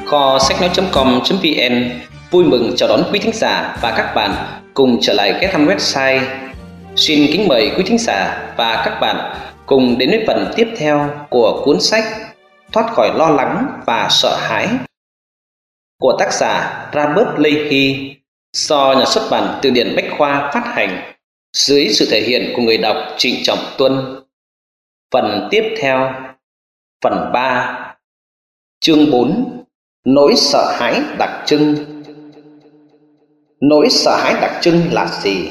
Kho sách nói.com.vn vui mừng chào đón quý thính giả và các bạn cùng trở lại ghé thăm website. Xin kính mời quý thính giả và các bạn cùng đến với phần tiếp theo của cuốn sách Thoát khỏi lo lắng và sợ hãi của tác giả Robert Leahy, do nhà xuất bản Từ điển Bách khoa phát hành dưới sự thể hiện của người đọc Trịnh Trọng Tuân. Phần tiếp theo, phần 3, chương 4, nỗi sợ hãi đặc trưng. Nỗi sợ hãi đặc trưng là gì?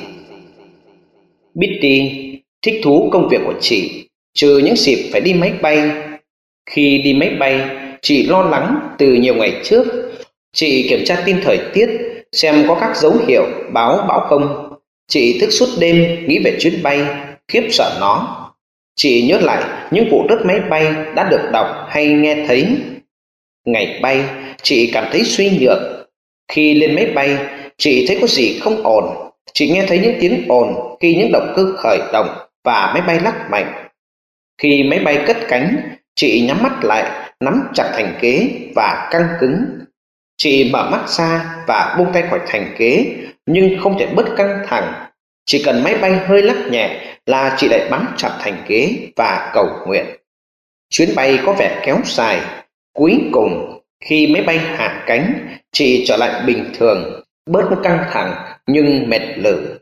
Betty thích thú công việc của chị, trừ những dịp phải đi máy bay. Khi đi máy bay, chị lo lắng từ nhiều ngày trước. Chị kiểm tra tin thời tiết xem có các dấu hiệu báo bão không. Chị thức suốt đêm nghĩ về chuyến bay, khiếp sợ nó. Chị nhớ lại những vụ rớt máy bay đã được đọc hay nghe thấy. Ngày bay, chị cảm thấy suy nhược. Khi lên máy bay, chị thấy có gì không ổn. Chị nghe thấy những tiếng ồn khi những động cơ khởi động và máy bay lắc mạnh. Khi máy bay cất cánh, chị nhắm mắt lại, nắm chặt thành ghế và căng cứng. Chị mở mắt ra và buông tay khỏi thành ghế, nhưng không thể bớt căng thẳng. Chỉ cần máy bay hơi lắc nhẹ là chị lại bám chặt thành ghế và cầu nguyện. Chuyến bay có vẻ kéo dài. Cuối cùng, khi máy bay hạ cánh, chị trở lại bình thường, bớt căng thẳng nhưng mệt lử.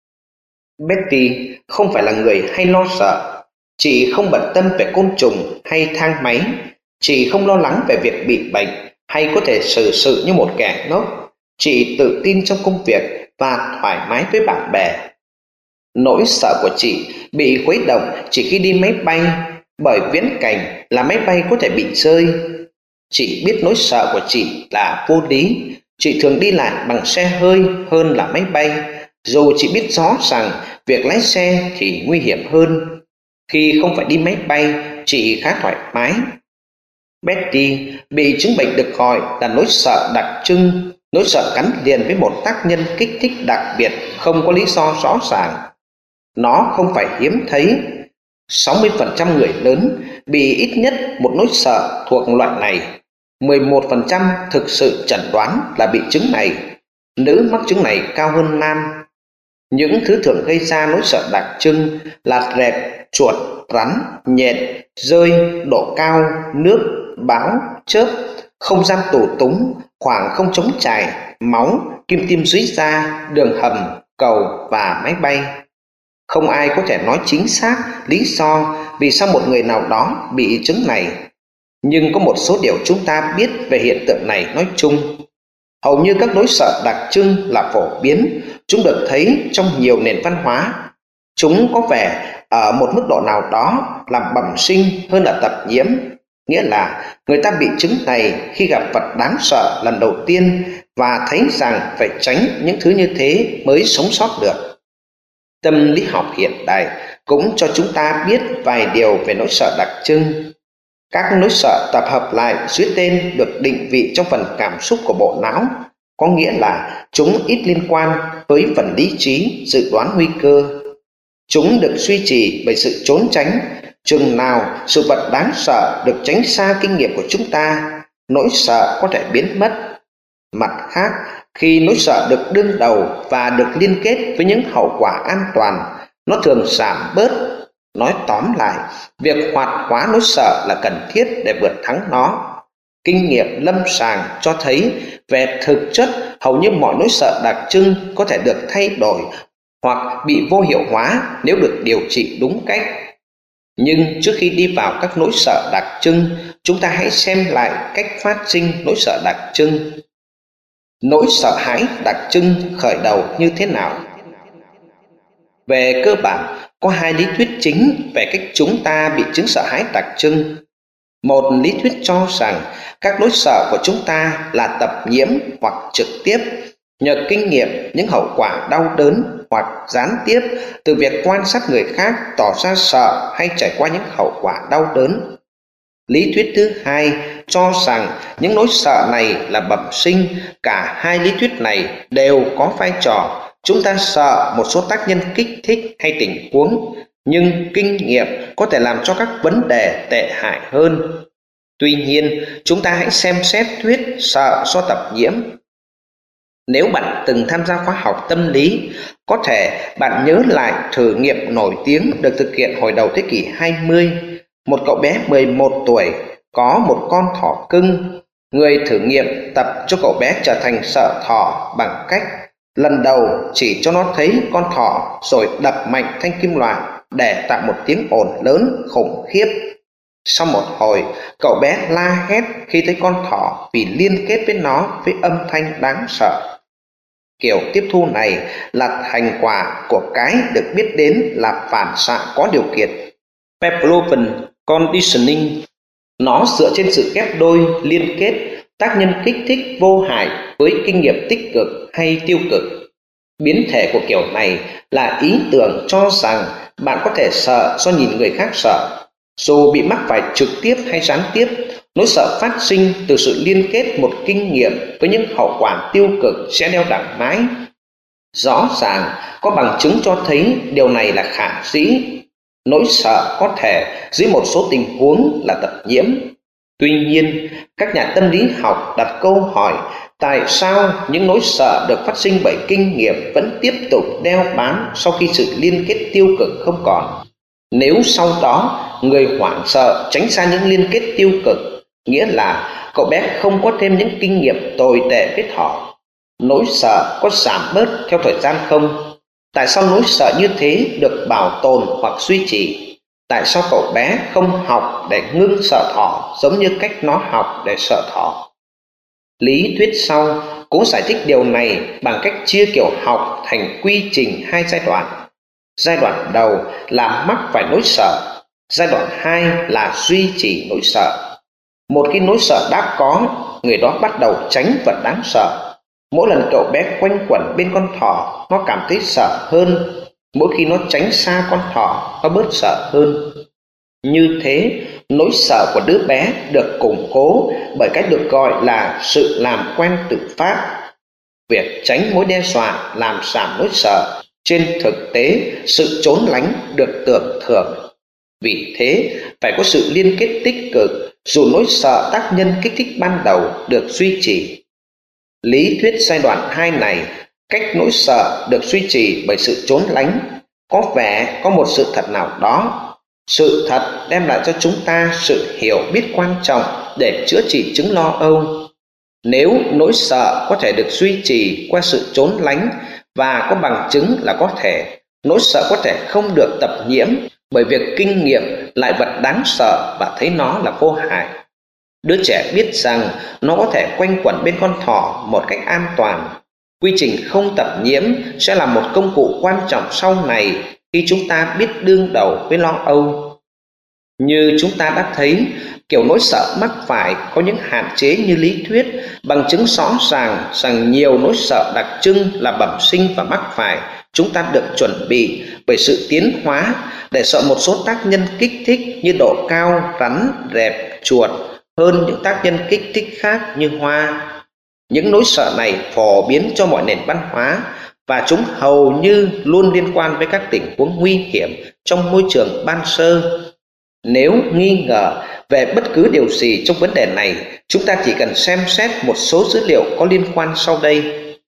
Betty không phải là người hay lo sợ. Chị không bận tâm về côn trùng hay thang máy. Chị không lo lắng về việc bị bệnh hay có thể xử sự như một kẻ ngốc. Chị tự tin trong công việc và thoải mái với bạn bè. Nỗi sợ của chị bị khuấy động chỉ khi đi máy bay, bởi viễn cảnh là máy bay có thể bị rơi. Chị biết nỗi sợ của chị là vô lý. Chị thường đi lại bằng xe hơi hơn là máy bay, dù chị biết rõ rằng việc lái xe thì nguy hiểm hơn. Khi không phải đi máy bay, chị khá thoải mái. Betty bị chứng bệnh được gọi là nỗi sợ đặc trưng. Nỗi sợ gắn liền với một tác nhân kích thích đặc biệt không có lý do rõ ràng. Nó không phải hiếm thấy. 60% người lớn bị ít nhất một nỗi sợ thuộc loại này. 11% thực sự chẩn đoán là bị chứng này. Nữ mắc chứng này cao hơn nam. Những thứ thường gây ra nỗi sợ đặc trưng là rệp, chuột, rắn, nhện, rơi, độ cao, nước, bão, chớp, không gian tù túng, khoảng không trống trải, máu, kim tiêm dưới da, đường hầm, cầu và máy bay. Không ai có thể nói chính xác lý do vì sao một người nào đó bị chứng này. Nhưng có một số điều chúng ta biết về hiện tượng này nói chung. Hầu như các nỗi sợ đặc trưng là phổ biến. Chúng được thấy trong nhiều nền văn hóa. Chúng có vẻ ở một mức độ nào đó làm bẩm sinh hơn là tập nhiễm. Nghĩa là người ta bị chứng này khi gặp vật đáng sợ lần đầu tiên và thấy rằng phải tránh những thứ như thế mới sống sót được. Tâm lý học hiện đại cũng cho chúng ta biết vài điều về nỗi sợ đặc trưng. Các nỗi sợ tập hợp lại dưới tên được định vị trong phần cảm xúc của bộ não, có nghĩa là chúng ít liên quan với phần lý trí dự đoán nguy cơ. Chúng được duy trì bởi sự trốn tránh. Chừng nào sự vật đáng sợ được tránh xa kinh nghiệm của chúng ta, nỗi sợ có thể biến mất. Mặt khác, khi nỗi sợ được đương đầu và được liên kết với những hậu quả an toàn, nó thường giảm bớt. Nói tóm lại, việc hoạt hóa nỗi sợ là cần thiết để vượt thắng nó. Kinh nghiệm lâm sàng cho thấy về thực chất hầu như mọi nỗi sợ đặc trưng có thể được thay đổi hoặc bị vô hiệu hóa nếu được điều trị đúng cách. Nhưng trước khi đi vào các nỗi sợ đặc trưng, chúng ta hãy xem lại cách phát sinh nỗi sợ đặc trưng. Nỗi sợ hãi đặc trưng khởi đầu như thế nào? Về cơ bản, có hai lý thuyết chính về cách chúng ta bị chứng sợ hãi đặc trưng. Một lý thuyết cho rằng các nỗi sợ của chúng ta là tập nhiễm hoặc trực tiếp, nhờ kinh nghiệm những hậu quả đau đớn, hoặc gián tiếp từ việc quan sát người khác tỏ ra sợ hay trải qua những hậu quả đau đớn. Lý thuyết thứ hai cho rằng những nỗi sợ này là bẩm sinh. Cả hai lý thuyết này đều có vai trò. Chúng ta sợ một số tác nhân kích thích hay tình huống, nhưng kinh nghiệm có thể làm cho các vấn đề tệ hại hơn. Tuy nhiên, chúng ta hãy xem xét thuyết sợ do tập nhiễm. Nếu bạn từng tham gia khóa học tâm lý, có thể bạn nhớ lại thử nghiệm nổi tiếng được thực hiện hồi đầu thế kỷ 20. Một cậu bé 11 tuổi có một con thỏ cưng. Người thử nghiệm tập cho cậu bé trở thành sợ thỏ bằng cách lần đầu chỉ cho nó thấy con thỏ rồi đập mạnh thanh kim loại để tạo một tiếng ồn lớn khủng khiếp. Sau một hồi, cậu bé la hét khi thấy con thỏ vì liên kết với nó với âm thanh đáng sợ. Kiểu tiếp thu này là thành quả của cái được biết đến là phản xạ có điều kiện, Pavlovian conditioning. Nó dựa trên sự ghép đôi liên kết tác nhân kích thích vô hại với kinh nghiệm tích cực hay tiêu cực. Biến thể của kiểu này là ý tưởng cho rằng bạn có thể sợ do nhìn người khác sợ. Dù bị mắc phải trực tiếp hay gián tiếp, nỗi sợ phát sinh từ sự liên kết một kinh nghiệm với những hậu quả tiêu cực sẽ đeo đẳng mãi. Rõ ràng có bằng chứng cho thấy điều này là khả dĩ. Nỗi sợ có thể dưới một số tình huống là tập nhiễm. Tuy nhiên, các nhà tâm lý học đặt câu hỏi tại sao những nỗi sợ được phát sinh bởi kinh nghiệm vẫn tiếp tục đeo bám sau khi sự liên kết tiêu cực không còn. Nếu sau đó người hoảng sợ tránh xa những liên kết tiêu cực, nghĩa là cậu bé không có thêm những kinh nghiệm tồi tệ với thỏ. Nỗi sợ có giảm bớt theo thời gian không? Tại sao nỗi sợ như thế được bảo tồn hoặc duy trì? Tại sao cậu bé không học để ngưng sợ thỏ giống như cách nó học để sợ thỏ? Lý thuyết sau cố giải thích điều này bằng cách chia kiểu học thành quy trình hai giai đoạn. Giai đoạn đầu là mắc phải nỗi sợ, giai đoạn 2 là duy trì nỗi sợ. Một khi nỗi sợ đã có, người đó bắt đầu tránh vật đáng sợ. Mỗi lần cậu bé quanh quẩn bên con thỏ, nó cảm thấy sợ hơn. Mỗi khi nó tránh xa con thỏ, nó bớt sợ hơn. Như thế, nỗi sợ của đứa bé được củng cố bởi cách được gọi là sự làm quen tự phát. Việc tránh mối đe dọa làm giảm nỗi sợ. Trên thực tế, sự trốn lánh được tưởng thưởng. Vì thế, phải có sự liên kết tích cực dù nỗi sợ tác nhân kích thích ban đầu được duy trì. Lý thuyết giai đoạn 2 này, cách nỗi sợ được duy trì bởi sự trốn lánh, có vẻ có một sự thật nào đó. Sự thật đem lại cho chúng ta sự hiểu biết quan trọng để chữa trị chứng lo âu. Nếu nỗi sợ có thể được duy trì qua sự trốn lánh và có bằng chứng là có thể, nỗi sợ có thể không được tập nhiễm bởi việc kinh nghiệm lại vật đáng sợ và thấy nó là vô hại. Đứa trẻ biết rằng nó có thể quanh quẩn bên con thỏ một cách an toàn. Quy trình không tập nhiễm sẽ là một công cụ quan trọng sau này khi chúng ta biết đương đầu với lo âu. Như chúng ta đã thấy, kiểu nỗi sợ mắc phải có những hạn chế như lý thuyết, bằng chứng rõ ràng rằng nhiều nỗi sợ đặc trưng là bẩm sinh và mắc phải. Chúng ta được chuẩn bị bởi sự tiến hóa để sợ một số tác nhân kích thích như độ cao, rắn, rệp, chuột hơn những tác nhân kích thích khác như hoa. Những nỗi sợ này phổ biến cho mọi nền văn hóa và chúng hầu như luôn liên quan với các tình huống nguy hiểm trong môi trường ban sơ. Nếu nghi ngờ về bất cứ điều gì trong vấn đề này, chúng ta chỉ cần xem xét một số dữ liệu có liên quan sau đây.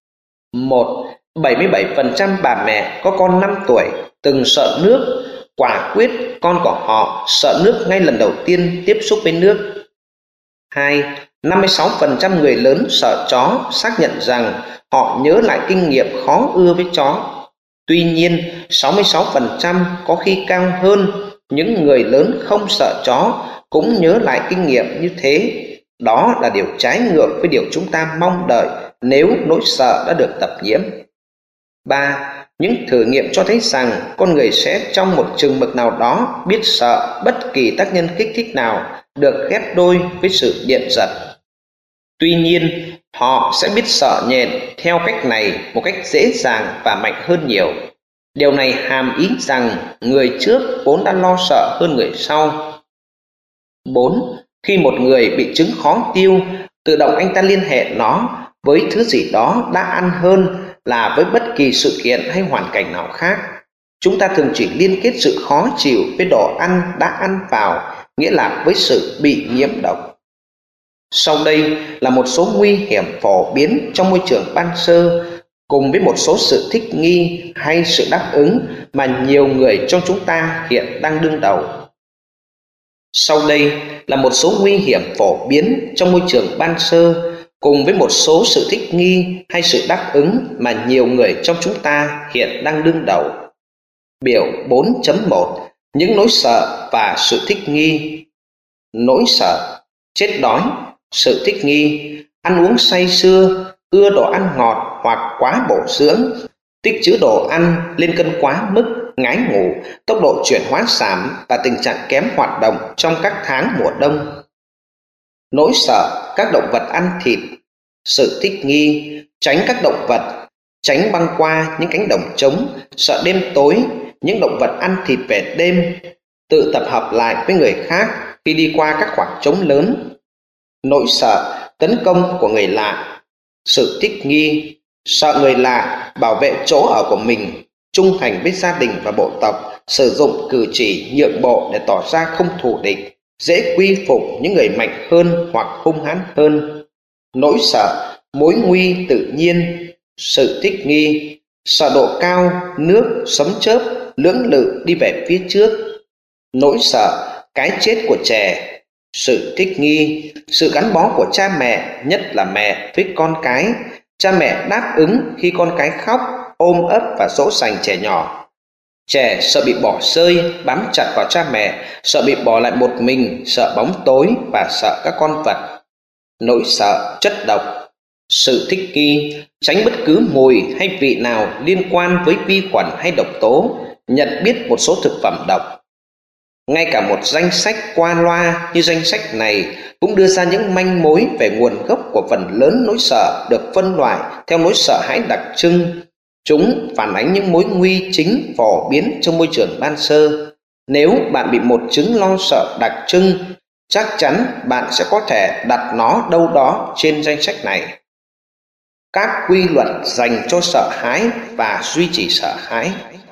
1. 77% bà mẹ có con 5 tuổi từng sợ nước, quả quyết con của họ sợ nước ngay lần đầu tiên tiếp xúc với nước. 2. 56% người lớn sợ chó xác nhận rằng họ nhớ lại kinh nghiệm khó ưa với chó. Tuy nhiên, 66% có khi cao hơn, những người lớn không sợ chó cũng nhớ lại kinh nghiệm như thế. Đó là điều trái ngược với điều chúng ta mong đợi nếu nỗi sợ đã được tập nhiễm. 3. Những thử nghiệm cho thấy rằng con người sẽ trong một chừng mực nào đó biết sợ bất kỳ tác nhân kích thích nào được ghép đôi với sự điện giật. Tuy nhiên, họ sẽ biết sợ nhện theo cách này một cách dễ dàng và mạnh hơn nhiều. Điều này hàm ý rằng người trước vốn đã lo sợ hơn người sau. 4. Khi một người bị chứng khó tiêu, tự động anh ta liên hệ nó với thứ gì đó đã ăn hơn là với bất kỳ sự kiện hay hoàn cảnh nào khác. Chúng ta thường chỉ liên kết sự khó chịu với đồ ăn đã ăn vào, nghĩa là với sự bị nhiễm độc. Sau đây là một số nguy hiểm phổ biến trong môi trường ban sơ, cùng với một số sự thích nghi hay sự đáp ứng mà nhiều người trong chúng ta hiện đang đương đầu. Sau đây là một số nguy hiểm phổ biến trong môi trường ban sơ, cùng với một số sự thích nghi hay sự đáp ứng mà nhiều người trong chúng ta hiện đang đương đầu. Biểu 4.1. Những nỗi sợ và sự thích nghi. Nỗi sợ, chết đói. Sự thích nghi, ăn uống say sưa, ưa đồ ăn ngọt hoặc quá bổ dưỡng, tích trữ đồ ăn lên cân quá mức, ngái ngủ, tốc độ chuyển hóa giảm và tình trạng kém hoạt động trong các tháng mùa đông. Nỗi sợ các động vật ăn thịt. Sự thích nghi, tránh các động vật, tránh băng qua những cánh đồng trống, sợ đêm tối, những động vật ăn thịt về đêm, tự tập hợp lại với người khác khi đi qua các khoảng trống lớn. Nỗi sợ tấn công của người lạ. Sự thích nghi, sợ người lạ bảo vệ chỗ ở của mình, trung thành với gia đình và bộ tộc, sử dụng cử chỉ nhượng bộ để tỏ ra không thù địch, dễ quy phục những người mạnh hơn hoặc hung hãn hơn. Nỗi sợ mối nguy tự nhiên. Sự thích nghi, sợ độ cao, nước, sấm chớp, lưỡng lự đi về phía trước. Nỗi sợ cái chết của trẻ. Sự thích nghi, sự gắn bó của cha mẹ, nhất là mẹ với con cái. Cha mẹ đáp ứng khi con cái khóc, ôm ấp và dỗ dành trẻ nhỏ. Trẻ sợ bị bỏ rơi, bám chặt vào cha mẹ, sợ bị bỏ lại một mình, sợ bóng tối và sợ các con vật. Nỗi sợ chất độc. Sự thích nghi, tránh bất cứ mùi hay vị nào liên quan với vi khuẩn hay độc tố, nhận biết một số thực phẩm độc. Ngay cả một danh sách qua loa như danh sách này cũng đưa ra những manh mối về nguồn gốc của phần lớn nỗi sợ được phân loại theo nỗi sợ hãi đặc trưng. Chúng phản ánh những mối nguy chính phổ biến trong môi trường ban sơ. Nếu bạn bị một chứng lo sợ đặc trưng, chắc chắn bạn sẽ có thể đặt nó đâu đó trên danh sách này. Các quy luật dành cho sợ hãi và duy trì sợ hãi.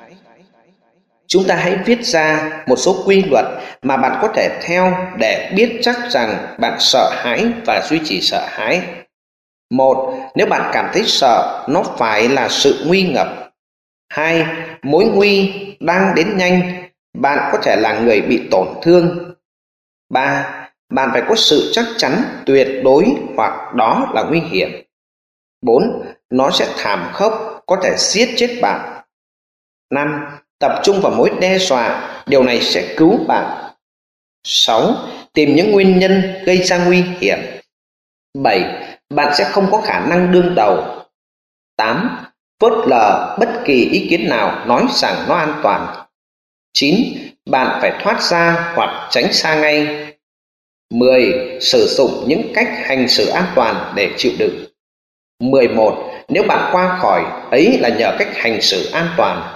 Chúng ta hãy viết ra một số quy luật mà bạn có thể theo để biết chắc rằng bạn sợ hãi và duy trì sợ hãi. 1. Nếu bạn cảm thấy sợ, nó phải là sự nguy ngập. 2. Mối nguy đang đến nhanh, bạn có thể là người bị tổn thương. 3. Bạn phải có sự chắc chắn tuyệt đối hoặc đó là nguy hiểm. 4. Nó sẽ thảm khốc, có thể giết chết bạn. 5. Tập trung vào mối đe dọa, điều này sẽ cứu bạn. 6. Tìm những nguyên nhân gây ra nguy hiểm. 7. Bạn sẽ không có khả năng đương đầu. 8. Phớt lờ bất kỳ ý kiến nào nói rằng nó an toàn. 9. Bạn phải thoát ra hoặc tránh xa ngay. 10. Sử dụng những cách hành xử an toàn để chịu đựng. 11. Nếu bạn qua khỏi, ấy là nhờ cách hành xử an toàn.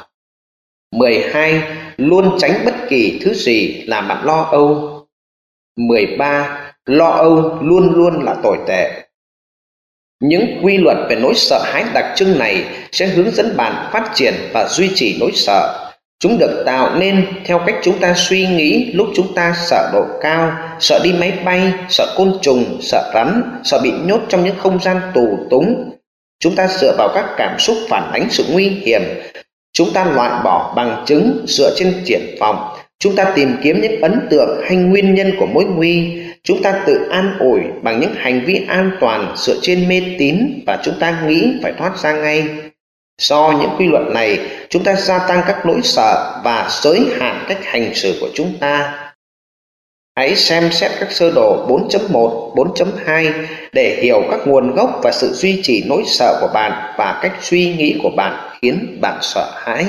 12. Luôn tránh bất kỳ thứ gì làm bạn lo âu. 13. Lo âu luôn luôn là tồi tệ. Những quy luật về nỗi sợ hãi đặc trưng này sẽ hướng dẫn bạn phát triển và duy trì nỗi sợ. Chúng được tạo nên theo cách chúng ta suy nghĩ lúc chúng ta sợ độ cao, sợ đi máy bay, sợ côn trùng, sợ rắn, sợ bị nhốt trong những không gian tù túng. Chúng ta dựa vào các cảm xúc phản ánh sự nguy hiểm. Chúng ta loại bỏ bằng chứng dựa trên triển vọng. Chúng ta tìm kiếm những ấn tượng hay nguyên nhân của mối nguy. Chúng ta tự an ủi bằng những hành vi an toàn dựa trên mê tín và chúng ta nghĩ phải thoát ra ngay. Do những quy luật này, chúng ta gia tăng các nỗi sợ và giới hạn cách hành xử của chúng ta. Hãy xem xét các sơ đồ 4.1, 4.2 để hiểu các nguồn gốc và sự duy trì nỗi sợ của bạn và cách suy nghĩ của bạn khiến bạn sợ hãi.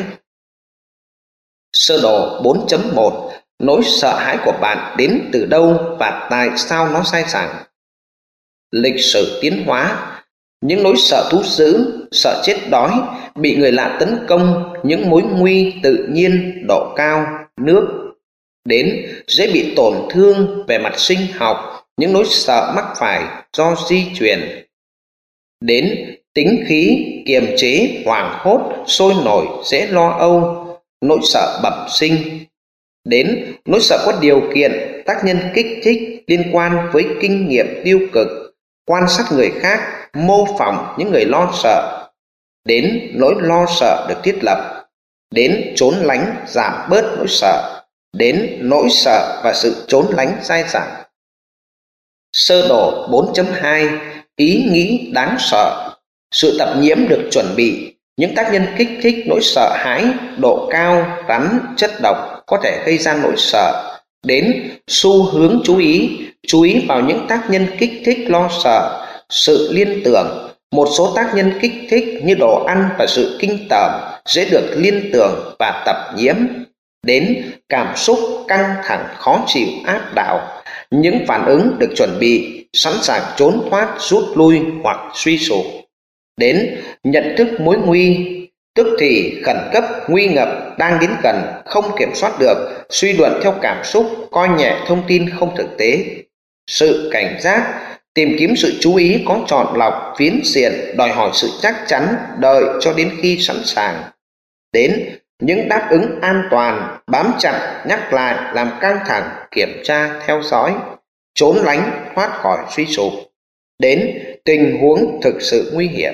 Sơ đồ 4.1. Nỗi sợ hãi của bạn đến từ đâu và tại sao nó sai sẵn? Lịch sử tiến hóa. Những nỗi sợ thú dữ, sợ chết đói, bị người lạ tấn công, những mối nguy tự nhiên, độ cao, nước. Đến dễ bị tổn thương về mặt sinh học, những nỗi sợ mắc phải do di truyền. Đến tính khí, kiềm chế, hoảng hốt, sôi nổi, dễ lo âu, nỗi sợ bẩm sinh. Đến nỗi sợ có điều kiện, tác nhân kích thích, liên quan với kinh nghiệm tiêu cực, quan sát người khác, mô phỏng những người lo sợ, đến nỗi lo sợ được thiết lập, đến trốn lánh giảm bớt nỗi sợ, đến nỗi sợ và sự trốn lánh dai dẳng. Sơ đồ 4.2 ý nghĩ đáng sợ. Sự tập nhiễm được chuẩn bị những tác nhân kích thích nỗi sợ hãi, độ cao, rắn, chất độc có thể gây ra nỗi sợ, đến xu hướng chú ý vào những tác nhân kích thích lo sợ, sự liên tưởng. Một số tác nhân kích thích như đồ ăn và sự kinh tởm dễ được liên tưởng và tập nhiễm, đến cảm xúc căng thẳng khó chịu áp đảo, những phản ứng được chuẩn bị, sẵn sàng trốn thoát, rút lui hoặc suy sụp, đến nhận thức mối nguy, tức thì khẩn cấp, nguy ngập, đang đến gần, không kiểm soát được, suy luận theo cảm xúc, coi nhẹ thông tin không thực tế. Sự cảnh giác, tìm kiếm sự chú ý có chọn lọc, phiến diện, đòi hỏi sự chắc chắn, đợi cho đến khi sẵn sàng. Đến những đáp ứng an toàn, bám chặt, nhắc lại, làm căng thẳng, kiểm tra, theo dõi, trốn lánh, thoát khỏi suy sụp. Đến tình huống thực sự nguy hiểm.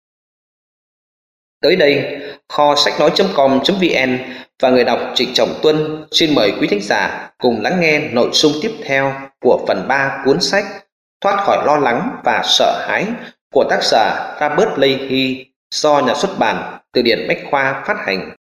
Tới đây, kho sách nói.com.vn và người đọc Trịnh Trọng Tuân xin mời quý thính giả cùng lắng nghe nội dung tiếp theo của phần 3 cuốn sách Thoát khỏi lo lắng và sợ hãi của tác giả Robert Leahy do nhà xuất bản Từ điển Bách khoa phát hành.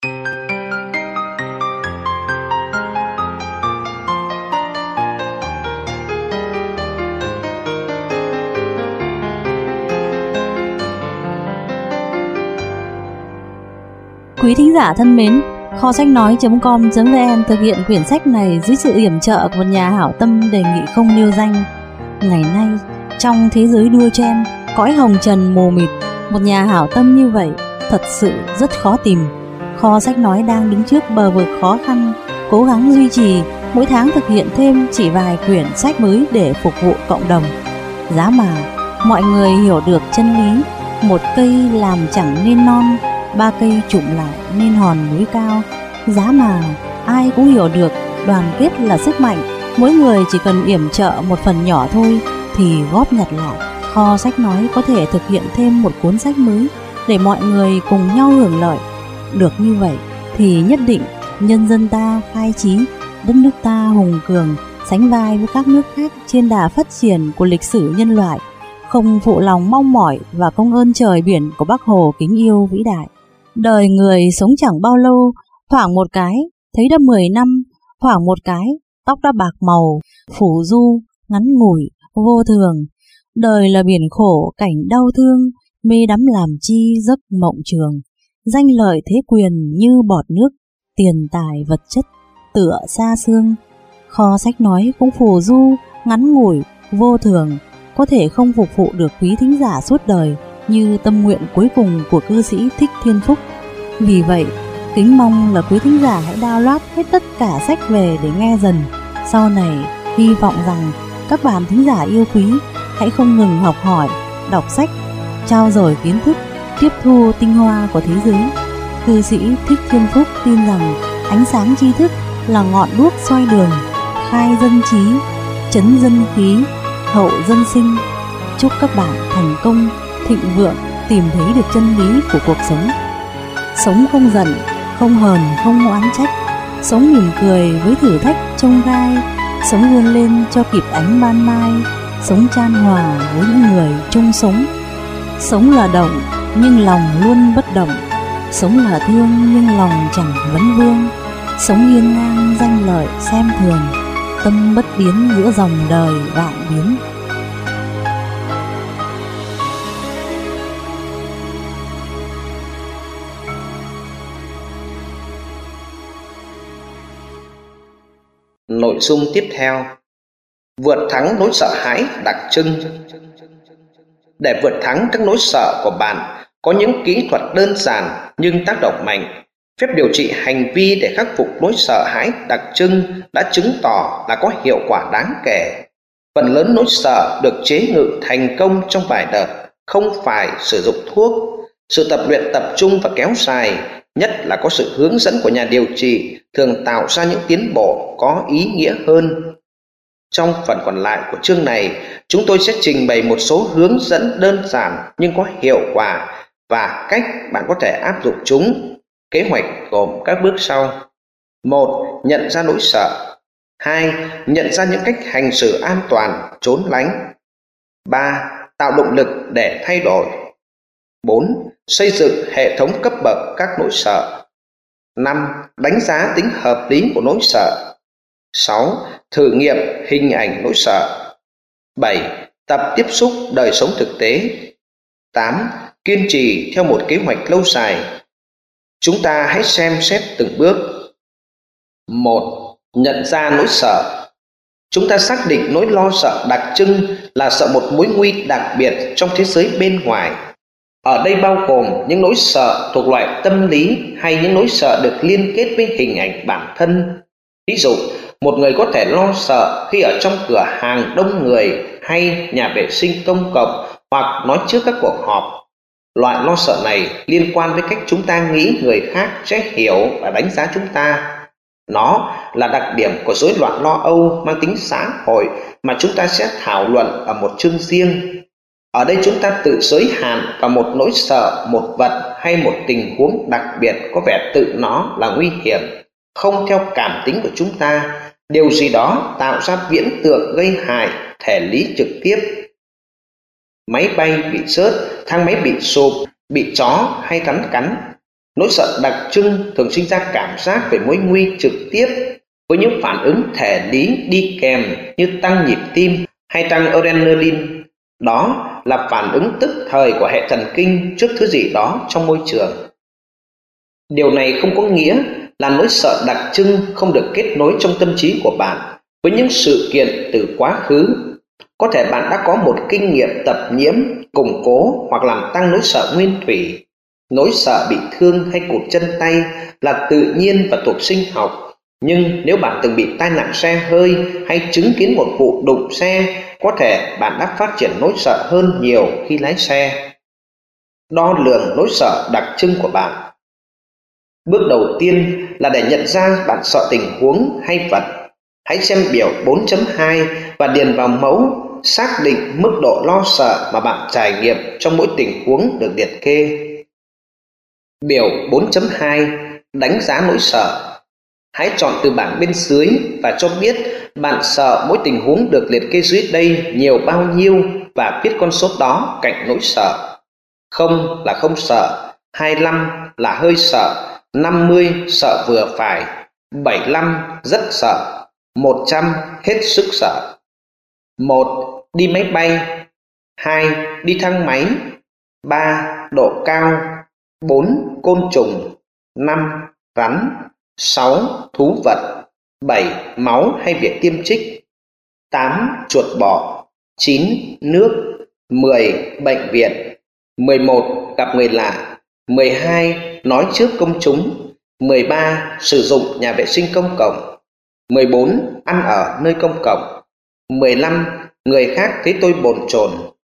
Quý thính giả thân mến, kho sách nói.com.vn thực hiện quyển sách này dưới sự yểm trợ của một nhà hảo tâm đề nghị không nêu danh. Ngày nay, trong thế giới đua chen, cõi hồng trần mù mịt, một nhà hảo tâm như vậy thật sự rất khó tìm. Kho sách nói đang đứng trước bờ vực khó khăn, cố gắng duy trì, mỗi tháng thực hiện thêm chỉ vài quyển sách mới để phục vụ cộng đồng. Giá mà mọi người hiểu được chân lý, một cây làm chẳng nên non, ba cây chụm lại nên hòn núi cao. Giá mà ai cũng hiểu được đoàn kết là sức mạnh, mỗi người chỉ cần yểm trợ một phần nhỏ thôi thì góp nhặt lại, kho sách nói có thể thực hiện thêm một cuốn sách mới để mọi người cùng nhau hưởng lợi. Được như vậy thì nhất định nhân dân ta khai trí, đất nước ta hùng cường, sánh vai với các nước khác trên đà phát triển của lịch sử nhân loại, không phụ lòng mong mỏi và công ơn trời biển của Bác Hồ kính yêu vĩ đại. Đời người sống chẳng bao lâu, thoảng một cái thấy đã 10 năm, thoảng một cái tóc đã bạc màu, phủ du, ngắn ngủi, vô thường. Đời là biển khổ, cảnh đau thương, mê đắm làm chi giấc mộng trường. Danh lợi thế quyền như bọt nước, tiền tài vật chất tựa xa xương. Kho sách nói cũng phù du, ngắn ngủi, vô thường, có thể không phục vụ được quý thính giả suốt đời như tâm nguyện cuối cùng của cư sĩ Thích Thiên Phúc. Vì vậy, kính mong là quý thính giả hãy download hết tất cả sách về để nghe dần. Sau này, hy vọng rằng các bạn thính giả yêu quý hãy không ngừng học hỏi, đọc sách, trao dồi kiến thức, tiếp thu tinh hoa của thế giới. Cư sĩ Thích Thiên Phúc tin rằng ánh sáng tri thức là ngọn đuốc soi đường, khai dân trí, trấn dân khí, hậu dân sinh. Chúc các bạn thành công, thịnh vượng, tìm thấy được chân lý của cuộc sống. Sống không giận, không hờn, không oán trách, sống mỉm cười với thử thách chông gai, sống vươn lên cho kịp ánh ban mai, sống chan hòa với những người chung sống. Sống là động nhưng lòng luôn bất động, sống là thương nhưng lòng chẳng vấn vương, sống hiên ngang danh lợi xem thường, tâm bất biến giữa dòng đời vạn biến. Nội dung tiếp theo: vượt thắng nỗi sợ hãi đặc trưng. Để vượt thắng các nỗi sợ của bạn, có những kỹ thuật đơn giản nhưng tác động mạnh. Phép điều trị hành vi để khắc phục nỗi sợ hãi đặc trưng đã chứng tỏ là có hiệu quả đáng kể. Phần lớn nỗi sợ được chế ngự thành công trong vài đợt, không phải sử dụng thuốc. Sự tập luyện tập trung và kéo dài, nhất là có sự hướng dẫn của nhà điều trị, thường tạo ra những tiến bộ có ý nghĩa hơn. Trong phần còn lại của chương này, chúng tôi sẽ trình bày một số hướng dẫn đơn giản nhưng có hiệu quả và cách bạn có thể áp dụng chúng. Kế hoạch gồm các bước sau. 1. Nhận ra nỗi sợ. 2. Nhận ra những cách hành xử an toàn, trốn lánh. 3. Tạo động lực để thay đổi. 4. Xây dựng hệ thống cấp bậc các nỗi sợ. 5. Đánh giá tính hợp lý của nỗi sợ. 6. Thử nghiệm hình ảnh nỗi sợ. 7. Tập tiếp xúc đời sống thực tế. 8. Kiên trì theo một kế hoạch lâu dài. Chúng ta hãy xem xét từng bước. 1. Nhận ra nỗi sợ. Chúng ta xác định nỗi lo sợ đặc trưng là sợ một mối nguy đặc biệt trong thế giới bên ngoài. Ở đây bao gồm những nỗi sợ thuộc loại tâm lý hay những nỗi sợ được liên kết với hình ảnh bản thân. Ví dụ, một người có thể lo sợ khi ở trong cửa hàng đông người hay nhà vệ sinh công cộng hoặc nói trước các cuộc họp. Loại lo sợ này liên quan với cách chúng ta nghĩ người khác sẽ hiểu và đánh giá chúng ta. Nó là đặc điểm của rối loạn lo âu mang tính xã hội mà chúng ta sẽ thảo luận ở một chương riêng. Ở đây chúng ta tự giới hạn vào một nỗi sợ, một vật hay một tình huống đặc biệt có vẻ tự nó là nguy hiểm, không theo cảm tính của chúng ta. Điều gì đó tạo ra viễn tượng gây hại, thể lý trực tiếp. Máy bay bị rớt, thang máy bị sụp, bị chó hay rắn cắn. Nỗi sợ đặc trưng thường sinh ra cảm giác về mối nguy trực tiếp với những phản ứng thể lý đi kèm như tăng nhịp tim hay tăng adrenaline. Đó là phản ứng tức thời của hệ thần kinh trước thứ gì đó trong môi trường. Điều này không có nghĩa là nỗi sợ đặc trưng không được kết nối trong tâm trí của bạn với những sự kiện từ quá khứ. Có thể bạn đã có một kinh nghiệm tập nhiễm, củng cố hoặc làm tăng nỗi sợ nguyên thủy. Nỗi sợ bị thương hay cụt chân tay là tự nhiên và thuộc sinh học. Nhưng nếu bạn từng bị tai nạn xe hơi hay chứng kiến một vụ đụng xe, có thể bạn đã phát triển nỗi sợ hơn nhiều khi lái xe. Đo lường nỗi sợ đặc trưng của bạn. Bước đầu tiên là để nhận ra bạn sợ tình huống hay vật. Hãy xem biểu 4.2 và điền vào mẫu xác định mức độ lo sợ mà bạn trải nghiệm trong mỗi tình huống được liệt kê. Biểu 4.2 đánh giá nỗi sợ. Hãy chọn từ bảng bên dưới và cho biết bạn sợ mỗi tình huống được liệt kê dưới đây nhiều bao nhiêu và viết con số đó cạnh nỗi sợ. 0 là không sợ, 25 là hơi sợ, 50 sợ vừa phải, 75 rất sợ, 100 hết sức sợ. 1. Đi máy bay. 2. Đi thang máy. 3. Độ cao. 4. Côn trùng. 5. Rắn. 6. Thú vật. 7. Máu hay việc tiêm trích. 8. Chuột bọ. 9. Nước. 10. Bệnh viện. 11. Gặp người lạ. 12. Nói trước công chúng. 13. Sử dụng nhà vệ sinh công cộng. 14. Ăn ở nơi công cộng. 15. Người khác thấy tôi bồn chồn.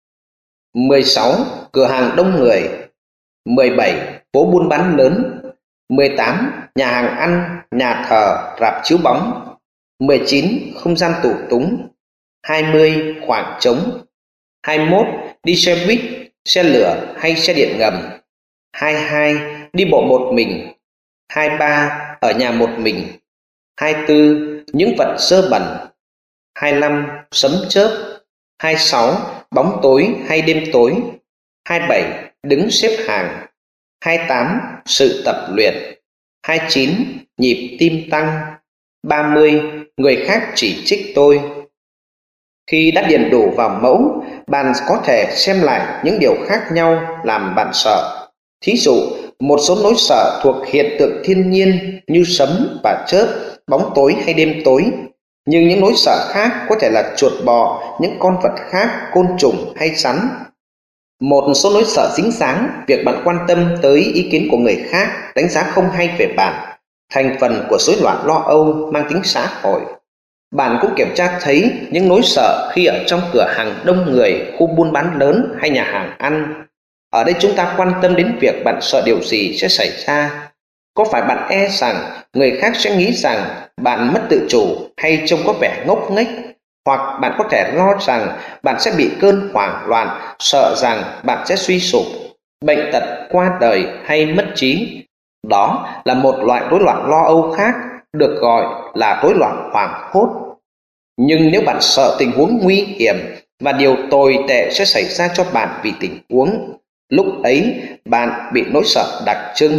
16. Cửa hàng đông người. 17. Phố buôn bán lớn. 18. Nhà hàng ăn, nhà thờ, rạp chiếu bóng. 19. Không gian tù túng. 20. Khoảng trống. 21. Đi xe buýt, xe lửa hay xe điện ngầm. 22. Đi bộ một mình. 23. Ở nhà một mình. 24. Những vật dơ bẩn. 25. Sấm chớp. 26. Bóng tối hay đêm tối. 27. Đứng xếp hàng. 28. Sự tập luyện. 29. Nhịp tim tăng. 30. Người khác chỉ trích tôi. Khi đã điền đủ vào mẫu, bạn có thể xem lại những điều khác nhau làm bạn sợ. Thí dụ, một số nỗi sợ thuộc hiện tượng thiên nhiên như sấm và chớp, bóng tối hay đêm tối. Nhưng những nỗi sợ khác có thể là chuột bò, những con vật khác, côn trùng hay rắn. Một số nỗi sợ dính dáng việc bạn quan tâm tới ý kiến của người khác, đánh giá không hay về bạn, thành phần của rối loạn lo âu mang tính xã hội. Bạn cũng kiểm tra thấy những nỗi sợ khi ở trong cửa hàng đông người, khu buôn bán lớn hay nhà hàng ăn. Ở đây chúng ta quan tâm đến việc bạn sợ điều gì sẽ xảy ra. Có phải bạn e rằng người khác sẽ nghĩ rằng bạn mất tự chủ hay trông có vẻ ngốc nghếch? Hoặc bạn có thể lo rằng bạn sẽ bị cơn hoảng loạn, sợ rằng bạn sẽ suy sụp, bệnh tật, qua đời hay mất trí. Đó là một loại rối loạn lo âu khác, được gọi là rối loạn hoảng hốt. Nhưng nếu bạn sợ tình huống nguy hiểm và điều tồi tệ sẽ xảy ra cho bạn vì tình huống, lúc ấy bạn bị nỗi sợ đặc trưng.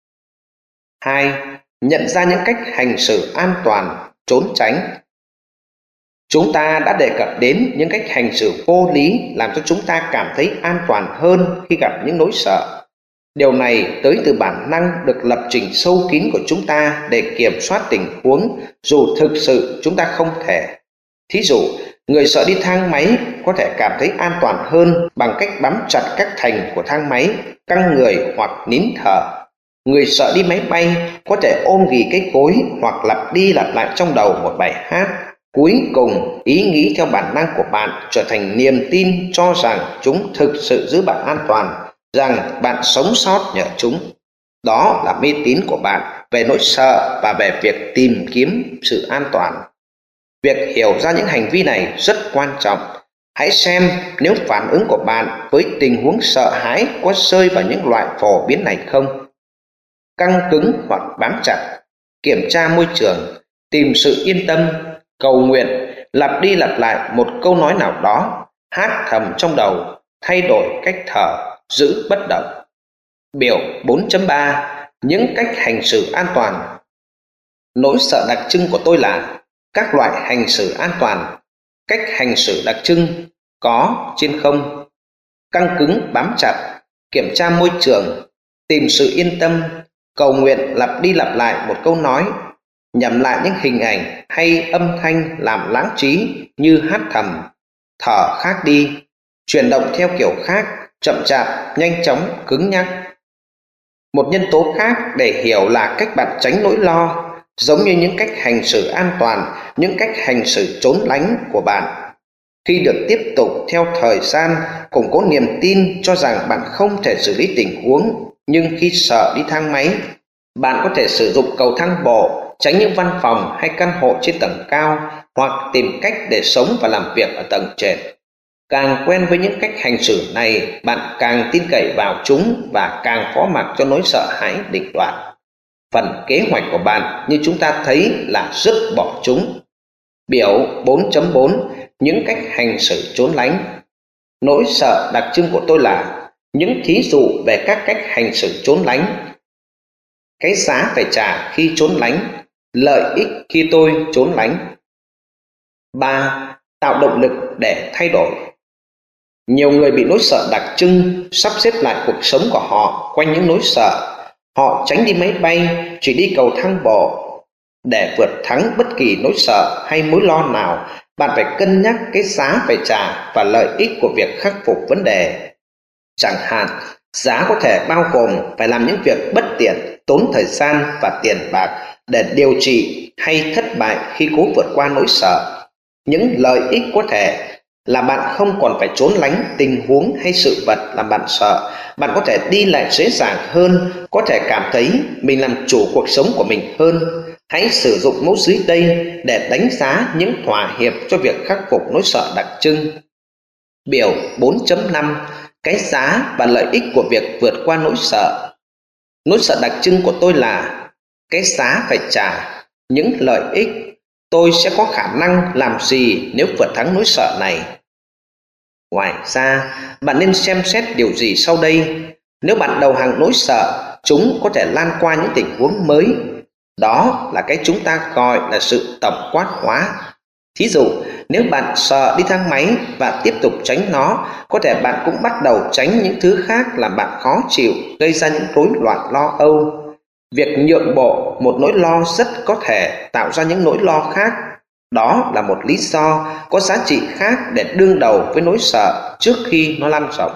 2. Nhận ra những cách hành xử an toàn, trốn tránh. Chúng ta đã đề cập đến những cách hành xử vô lý làm cho chúng ta cảm thấy an toàn hơn khi gặp những nỗi sợ. Điều này tới từ bản năng được lập trình sâu kín của chúng ta để kiểm soát tình huống dù thực sự chúng ta không thể. Thí dụ, người sợ đi thang máy có thể cảm thấy an toàn hơn bằng cách bám chặt các thành của thang máy, căng người hoặc nín thở. Người sợ đi máy bay có thể ôm ghì cái cối hoặc lặp đi lặp lại trong đầu một bài hát. Cuối cùng, ý nghĩ theo bản năng của bạn trở thành niềm tin cho rằng chúng thực sự giữ bạn an toàn, rằng bạn sống sót nhờ chúng. Đó là mê tín của bạn về nỗi sợ và về việc tìm kiếm sự an toàn. Việc hiểu ra những hành vi này rất quan trọng. Hãy xem nếu phản ứng của bạn với tình huống sợ hãi có rơi vào những loại phổ biến này không. Căng cứng hoặc bám chặt, kiểm tra môi trường, tìm sự yên tâm, cầu nguyện, lặp đi lặp lại một câu nói nào đó, hát thầm trong đầu, thay đổi cách thở, giữ bất động. Biểu 4.3. Những cách hành xử an toàn. Nỗi sợ đặc trưng của tôi là các loại hành xử an toàn. Cách hành xử đặc trưng có trên không: căng cứng bám chặt, kiểm tra môi trường, tìm sự yên tâm, cầu nguyện lặp đi lặp lại một câu nói, nhẩm lại những hình ảnh hay âm thanh làm lãng trí như hát thầm, thở khác đi, chuyển động theo kiểu khác, chậm chạp, nhanh chóng, cứng nhắc. Một nhân tố khác để hiểu là cách bạn tránh nỗi lo, giống như những cách hành xử an toàn, những cách hành xử trốn lánh của bạn. Khi được tiếp tục theo thời gian củng cố niềm tin cho rằng bạn không thể xử lý tình huống, nhưng khi sợ đi thang máy, bạn có thể sử dụng cầu thang bộ, tránh những văn phòng hay căn hộ trên tầng cao, hoặc tìm cách để sống và làm việc ở tầng trệt. Càng quen với những cách hành xử này, bạn càng tin cậy vào chúng và càng phó mặc cho nỗi sợ hãi định đoạt. Phần kế hoạch của bạn như chúng ta thấy là dứt bỏ chúng. Biểu 4.4. Những cách hành xử trốn lánh. Nỗi sợ đặc trưng của tôi là những thí dụ về các cách hành xử trốn lánh. Cái giá phải trả khi trốn lánh, lợi ích khi tôi trốn lánh. 3. Tạo động lực để thay đổi. Nhiều người bị nỗi sợ đặc trưng sắp xếp lại cuộc sống của họ quanh những nỗi sợ. Họ tránh đi máy bay, chỉ đi cầu thang bộ. Để vượt thắng bất kỳ nỗi sợ hay mối lo nào, bạn phải cân nhắc cái giá phải trả và lợi ích của việc khắc phục vấn đề. Chẳng hạn, giá có thể bao gồm phải làm những việc bất tiện, tốn thời gian và tiền bạc để điều trị hay thất bại khi cố vượt qua nỗi sợ. Những lợi ích có thể là bạn không còn phải trốn lánh tình huống hay sự vật làm bạn sợ. Bạn có thể đi lại dễ dàng hơn, có thể cảm thấy mình làm chủ cuộc sống của mình hơn. Hãy sử dụng mẫu dưới đây để đánh giá những thỏa hiệp cho việc khắc phục nỗi sợ đặc trưng. Biểu 4.5. Cái giá và lợi ích của việc vượt qua nỗi sợ. Nỗi sợ đặc trưng của tôi là cái giá phải trả, những lợi ích. Tôi sẽ có khả năng làm gì nếu vượt thắng nỗi sợ này? Ngoài ra, bạn nên xem xét điều gì sau đây. Nếu bạn đầu hàng nỗi sợ, chúng có thể lan qua những tình huống mới. Đó là cái chúng ta gọi là sự tổng quát hóa. Thí dụ, nếu bạn sợ đi thang máy và tiếp tục tránh nó, có thể bạn cũng bắt đầu tránh những thứ khác làm bạn khó chịu, gây ra những rối loạn lo âu. Việc nhượng bộ một nỗi lo rất có thể tạo ra những nỗi lo khác. Đó là một lý do có giá trị khác để đương đầu với nỗi sợ trước khi nó lan rộng.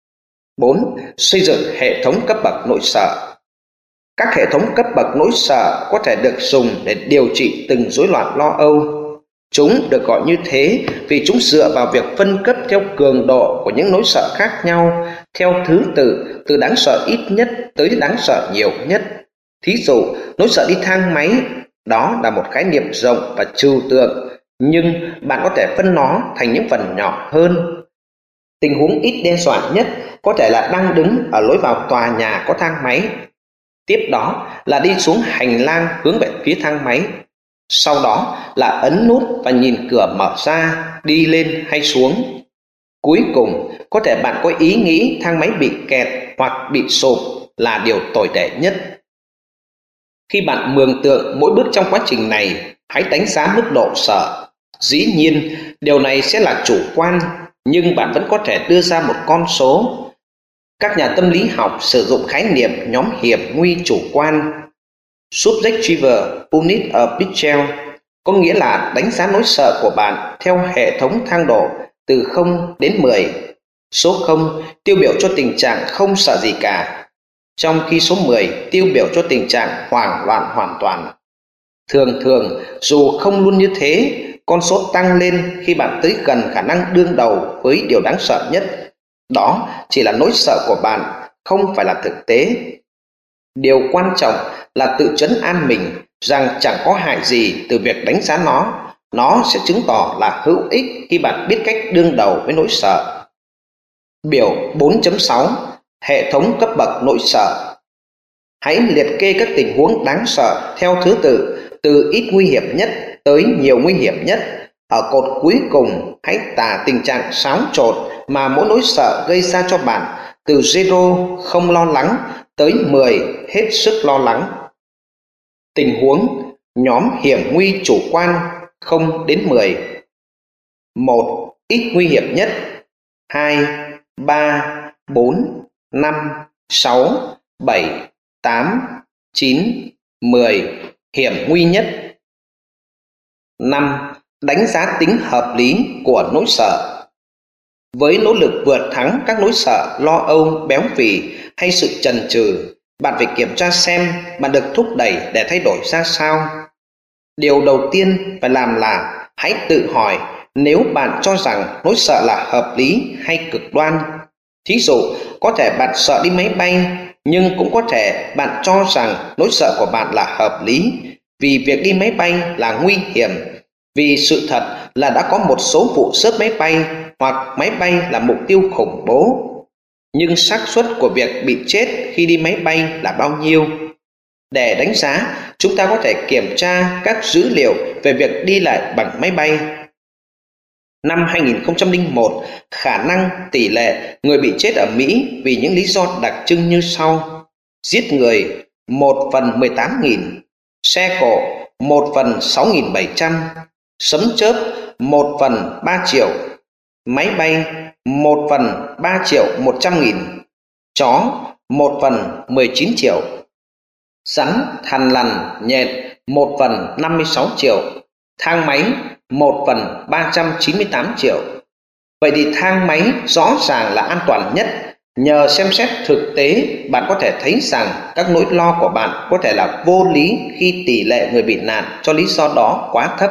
4. Xây dựng hệ thống cấp bậc nỗi sợ. Các hệ thống cấp bậc nỗi sợ có thể được dùng để điều trị từng rối loạn lo âu. Chúng được gọi như thế vì chúng dựa vào việc phân cấp theo cường độ của những nỗi sợ khác nhau, theo thứ tự từ đáng sợ ít nhất tới đáng sợ nhiều nhất. Thí dụ, nỗi sợ đi thang máy, đó là một khái niệm rộng và trừu tượng. nhưng bạn có thể phân nó thành những phần nhỏ hơn. Tình huống ít đe dọa nhất có thể là đang đứng ở lối vào tòa nhà có thang máy. Tiếp đó là đi xuống hành lang hướng về phía thang máy. Sau đó là ấn nút và nhìn cửa mở ra, đi lên hay xuống. Cuối cùng, có thể bạn có ý nghĩ thang máy bị kẹt hoặc bị sụp là điều tồi tệ nhất. Khi bạn mường tượng mỗi bước trong quá trình này, hãy đánh giá mức độ sợ. Dĩ nhiên, điều này sẽ là chủ quan, nhưng bạn vẫn có thể đưa ra một con số. Các nhà tâm lý học sử dụng khái niệm nhóm hiểm nguy chủ quan Subjective Unit of Betrayal, có nghĩa là đánh giá nỗi sợ của bạn theo hệ thống thang độ từ 0 đến 10. Số 0 tiêu biểu cho tình trạng không sợ gì cả, trong khi số 10 tiêu biểu cho tình trạng hoảng loạn hoàn toàn. Thường thường, dù không luôn như thế, con số tăng lên khi bạn tới gần khả năng đương đầu với điều đáng sợ nhất. Đó chỉ là nỗi sợ của bạn, không phải là thực tế. Điều quan trọng là tự trấn an mình rằng chẳng có hại gì từ việc đánh giá nó. Nó sẽ chứng tỏ là hữu ích khi bạn biết cách đương đầu với nỗi sợ. Biểu 4.6 Hệ thống cấp bậc nỗi sợ. Hãy liệt kê các tình huống đáng sợ theo thứ tự từ ít nguy hiểm nhất tới nhiều nguy hiểm nhất. Ở cột cuối cùng, hãy tả tình trạng xáo trộn mà mỗi nỗi sợ gây ra cho bạn, từ 0 không lo lắng tới 10 hết sức lo lắng. Tình huống nhóm hiểm nguy chủ quan 0 đến 10. 1. Ít nguy hiểm nhất. 2, 3, 4, 5, 6, 7, 8, 9, 10 hiểm nguy nhất. 5. Đánh giá tính hợp lý của nỗi sợ. Với nỗ lực vượt thắng các nỗi sợ, lo âu, béo phì hay sự chần chừ, bạn phải kiểm tra xem bạn được thúc đẩy để thay đổi ra sao. Điều đầu tiên phải làm là hãy tự hỏi nếu bạn cho rằng nỗi sợ là hợp lý hay cực đoan. Thí dụ, có thể bạn sợ đi máy bay, nhưng cũng có thể bạn cho rằng nỗi sợ của bạn là hợp lý vì việc đi máy bay là nguy hiểm, vì sự thật là đã có một số vụ rớt máy bay hoặc máy bay là mục tiêu khủng bố. Nhưng xác suất của việc bị chết khi đi máy bay là bao nhiêu? Để đánh giá, chúng ta có thể kiểm tra các dữ liệu về việc đi lại bằng máy bay. Năm 2001, khả năng tỷ lệ người bị chết ở Mỹ vì những lý do đặc trưng như sau: giết người 1 phần 18.000, xe cộ 1 phần 6.700, sấm chớp 1 phần 3 triệu, máy bay 1 phần 3 triệu 100.000, chó 1 phần 19 triệu, rắn, thằn lằn, nhện 1 phần 56 triệu, thang máy 1 phần 398 triệu. Vậy thì thang máy rõ ràng là an toàn nhất. Nhờ xem xét thực tế, bạn có thể thấy rằng các nỗi lo của bạn có thể là vô lý khi tỷ lệ người bị nạn cho lý do đó quá thấp.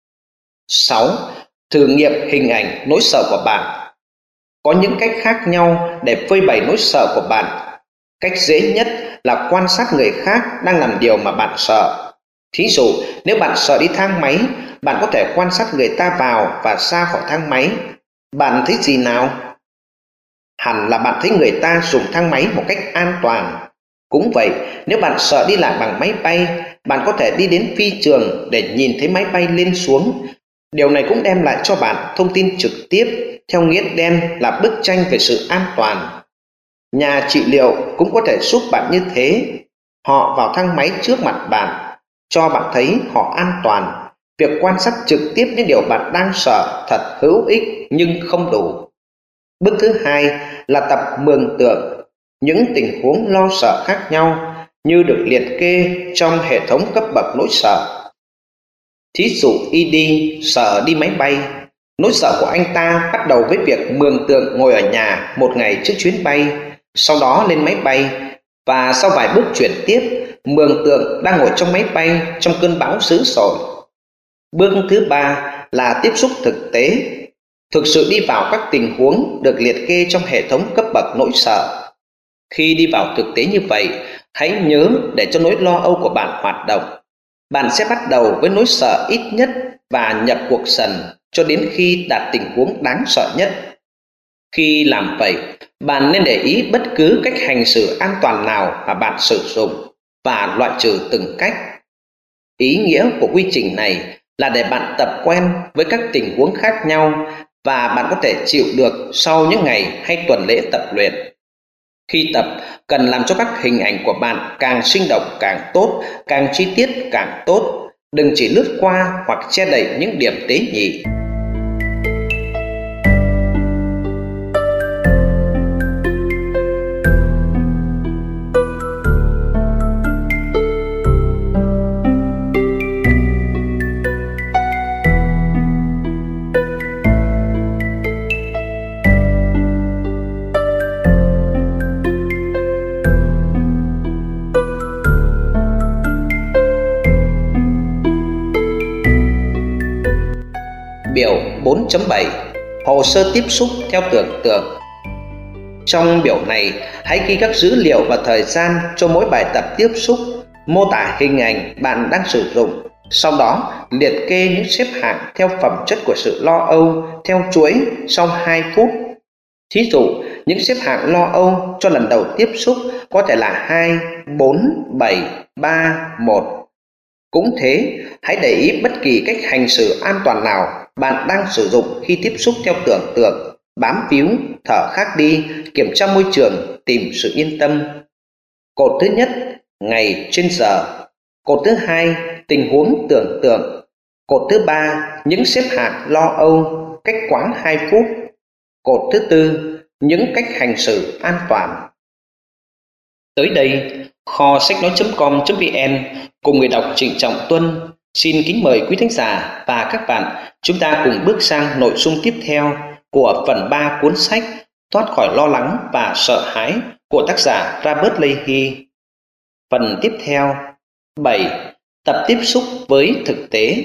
6. Thử nghiệm hình ảnh nỗi sợ của bạn. Có những cách khác nhau để phơi bày nỗi sợ của bạn. Cách dễ nhất là quan sát người khác đang làm điều mà bạn sợ. Thí dụ, nếu bạn sợ đi thang máy, bạn có thể quan sát người ta vào và ra khỏi thang máy. Bạn thấy gì nào? Hẳn là bạn thấy người ta dùng thang máy một cách an toàn. Cũng vậy, nếu bạn sợ đi lại bằng máy bay, bạn có thể đi đến phi trường để nhìn thấy máy bay lên xuống. Điều này cũng đem lại cho bạn thông tin trực tiếp, theo nghĩa đen là bức tranh về sự an toàn. Nhà trị liệu cũng có thể giúp bạn như thế. Họ vào thang máy trước mặt bạn, cho bạn thấy họ an toàn. Việc quan sát trực tiếp những điều bạn đang sợ thật hữu ích nhưng không đủ. Bước thứ hai là tập mường tượng những tình huống lo sợ khác nhau như được liệt kê trong hệ thống cấp bậc nỗi sợ. Thí dụ ED sợ đi máy bay. Nỗi sợ của anh ta bắt đầu với việc mường tượng ngồi ở nhà một ngày trước chuyến bay, sau đó lên máy bay, và sau vài bước chuyển tiếp, mường tượng đang ngồi trong máy bay trong cơn bão dữ dội. Bước thứ ba là tiếp xúc thực tế, thực sự đi vào các tình huống được liệt kê trong hệ thống cấp bậc nỗi sợ. Khi đi vào thực tế như vậy, hãy nhớ để cho nỗi lo âu của bạn hoạt động. Bạn sẽ bắt đầu với nỗi sợ ít nhất và nhập cuộc dần cho đến khi đạt tình huống đáng sợ nhất. Khi làm vậy, bạn nên để ý bất cứ cách hành xử an toàn nào mà bạn sử dụng và loại trừ từng cách. Ý nghĩa của quy trình này là để bạn tập quen với các tình huống khác nhau và bạn có thể chịu được sau những ngày hay tuần lễ tập luyện. Khi tập, cần làm cho các hình ảnh của bạn càng sinh động càng tốt, càng chi tiết càng tốt. Đừng chỉ lướt qua hoặc che đậy những điểm tế nhị. Biểu 4.7 Hồ sơ tiếp xúc theo tưởng tượng. Trong biểu này, hãy ghi các dữ liệu và thời gian cho mỗi bài tập tiếp xúc, mô tả hình ảnh bạn đang sử dụng, sau đó liệt kê những xếp hạng theo phẩm chất của sự lo âu theo chuỗi sau 2 phút. Thí dụ, những xếp hạng lo âu cho lần đầu tiếp xúc có thể là 2, 4, 7, 3, 1. Cũng thế, hãy để ý bất kỳ cách hành xử an toàn nào bạn đang sử dụng khi tiếp xúc theo tưởng tượng, bám víu, thở khác đi, kiểm tra môi trường, tìm sự yên tâm. Cột thứ nhất, ngày trên giờ. Cột thứ hai, tình huống tưởng tượng. Cột thứ ba, những xếp hạng lo âu, cách quãng 2 phút. Cột thứ tư, những cách hành xử an toàn. Tới đây, kho sách nói.com.vn cùng người đọc Trịnh Trọng Tuân xin kính mời quý thính giả và các bạn chúng ta cùng bước sang nội dung tiếp theo của phần 3 cuốn sách Thoát khỏi lo lắng và sợ hãi của tác giả Robert Leahy. Phần tiếp theo 7. Tập tiếp xúc với thực tế.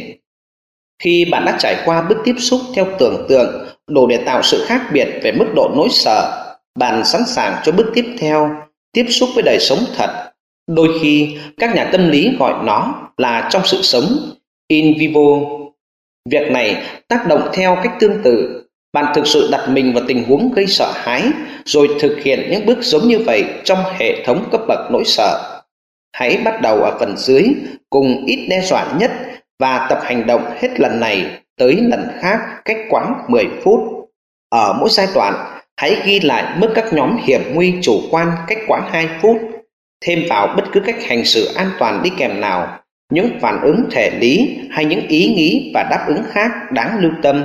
Khi bạn đã trải qua bước tiếp xúc theo tưởng tượng đủ để tạo sự khác biệt về mức độ nỗi sợ, bạn sẵn sàng cho bước tiếp theo, tiếp xúc với đời sống thật. Đôi khi, các nhà tâm lý gọi nó là trong sự sống, in vivo. Việc này tác động theo cách tương tự. Bạn thực sự đặt mình vào tình huống gây sợ hãi, rồi thực hiện những bước giống như vậy trong hệ thống cấp bậc nỗi sợ. Hãy bắt đầu ở phần dưới, cùng ít đe dọa nhất, và tập hành động hết lần này tới lần khác cách quãng 10 phút. Ở mỗi giai đoạn, hãy ghi lại mức các nhóm hiểm nguy chủ quan cách quãng 2 phút. Thêm vào bất cứ cách hành xử an toàn đi kèm nào, những phản ứng thể lý hay những ý nghĩ và đáp ứng khác đáng lưu tâm.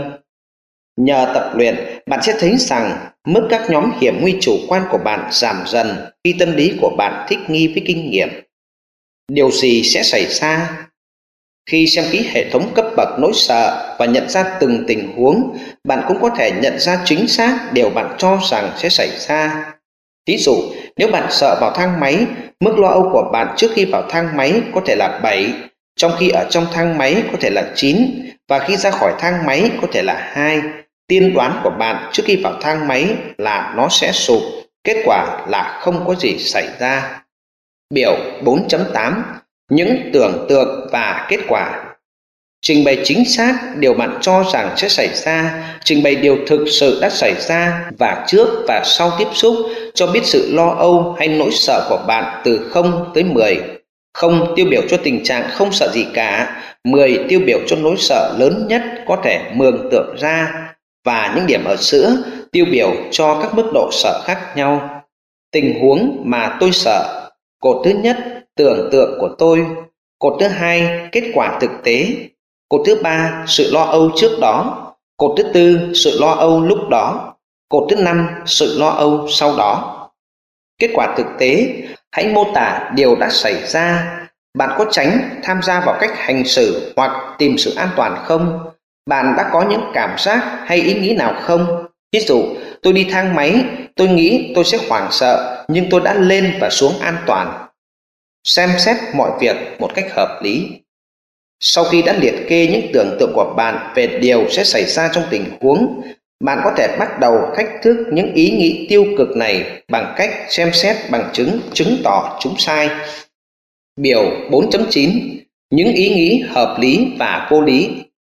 Nhờ tập luyện, bạn sẽ thấy rằng mức các nhóm hiểm nguy chủ quan của bạn giảm dần khi tâm lý của bạn thích nghi với kinh nghiệm. Điều gì sẽ xảy ra? Khi xem kỹ hệ thống cấp bậc nỗi sợ và nhận ra từng tình huống, bạn cũng có thể nhận ra chính xác điều bạn cho rằng sẽ xảy ra. Ví dụ, nếu bạn sợ vào thang máy, mức lo âu của bạn trước khi vào thang máy có thể là 7, trong khi ở trong thang máy có thể là 9, và khi ra khỏi thang máy có thể là 2. Tiên đoán của bạn trước khi vào thang máy là nó sẽ sụp, kết quả là không có gì xảy ra. Biểu 4.8 Những tưởng tượng và kết quả. Trình bày chính xác điều bạn cho rằng sẽ xảy ra, trình bày điều thực sự đã xảy ra và trước và sau tiếp xúc, cho biết sự lo âu hay nỗi sợ của bạn từ 0 tới 10. 0 tiêu biểu cho tình trạng không sợ gì cả, 10 tiêu biểu cho nỗi sợ lớn nhất có thể mường tượng ra, và những điểm ở giữa tiêu biểu cho các mức độ sợ khác nhau. Tình huống mà tôi sợ. Cột thứ nhất, tưởng tượng của tôi. Cột thứ hai, kết quả thực tế. Cột thứ ba, sự lo âu trước đó. Cột thứ tư, sự lo âu lúc đó. Cột thứ 5, sự lo âu sau đó. Kết quả thực tế, hãy mô tả điều đã xảy ra. Bạn có tránh tham gia vào cách hành xử hoặc tìm sự an toàn không? Bạn đã có những cảm giác hay ý nghĩ nào không? Ví dụ, tôi đi thang máy, tôi nghĩ tôi sẽ hoảng sợ, nhưng tôi đã lên và xuống an toàn. Xem xét mọi việc một cách hợp lý. Sau khi đã liệt kê những tưởng tượng của bạn về điều sẽ xảy ra trong tình huống, bạn có thể bắt đầu thách thức những ý nghĩ tiêu cực này bằng cách xem xét bằng chứng, chứng tỏ chúng sai. Biểu 4.9 Những ý nghĩ hợp lý và vô lý.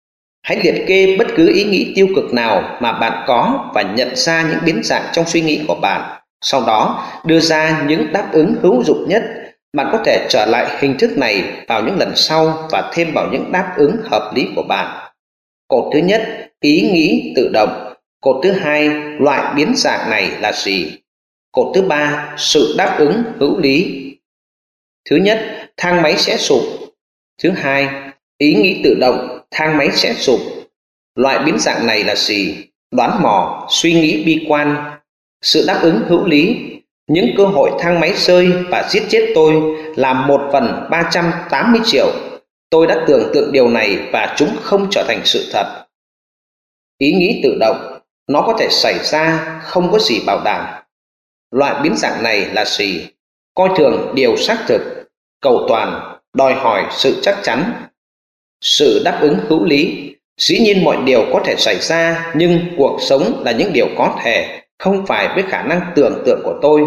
Hãy liệt kê bất cứ ý nghĩ tiêu cực nào mà bạn có và nhận ra những biến dạng trong suy nghĩ của bạn. Sau đó, đưa ra những đáp ứng hữu dụng nhất. Bạn có thể trở lại hình thức này vào những lần sau và thêm vào những đáp ứng hợp lý của bạn. Cột thứ nhất, ý nghĩ tự động. Cột thứ hai, loại biến dạng này là gì? Cột thứ ba, sự đáp ứng hữu lý. Thứ nhất, thang máy sẽ sụp. Thứ hai, ý nghĩ tự động, thang máy sẽ sụp. Loại biến dạng này là gì? Đoán mò, suy nghĩ bi quan. Sự đáp ứng hữu lý, những cơ hội thang máy rơi và giết chết tôi là 1/380 triệu. Tôi đã tưởng tượng điều này và chúng không trở thành sự thật. Ý nghĩ tự động, nó có thể xảy ra, không có gì bảo đảm. Loại biến dạng này là gì? Coi thường điều xác thực, cầu toàn, đòi hỏi sự chắc chắn. Sự đáp ứng hữu lý, dĩ nhiên mọi điều có thể xảy ra, nhưng cuộc sống là những điều có thể, không phải với khả năng tưởng tượng của tôi.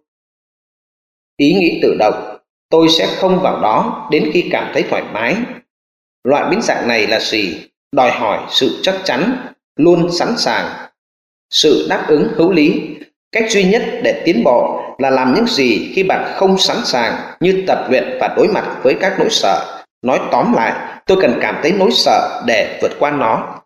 Ý nghĩ tự động, tôi sẽ không vào đó đến khi cảm thấy thoải mái. Loại biến dạng này là gì? Đòi hỏi sự chắc chắn, luôn sẵn sàng. Sự đáp ứng hữu lý, cách duy nhất để tiến bộ là làm những gì khi bạn không sẵn sàng, như tập luyện và đối mặt với các nỗi sợ. Nói tóm lại, tôi cần cảm thấy nỗi sợ để vượt qua nó.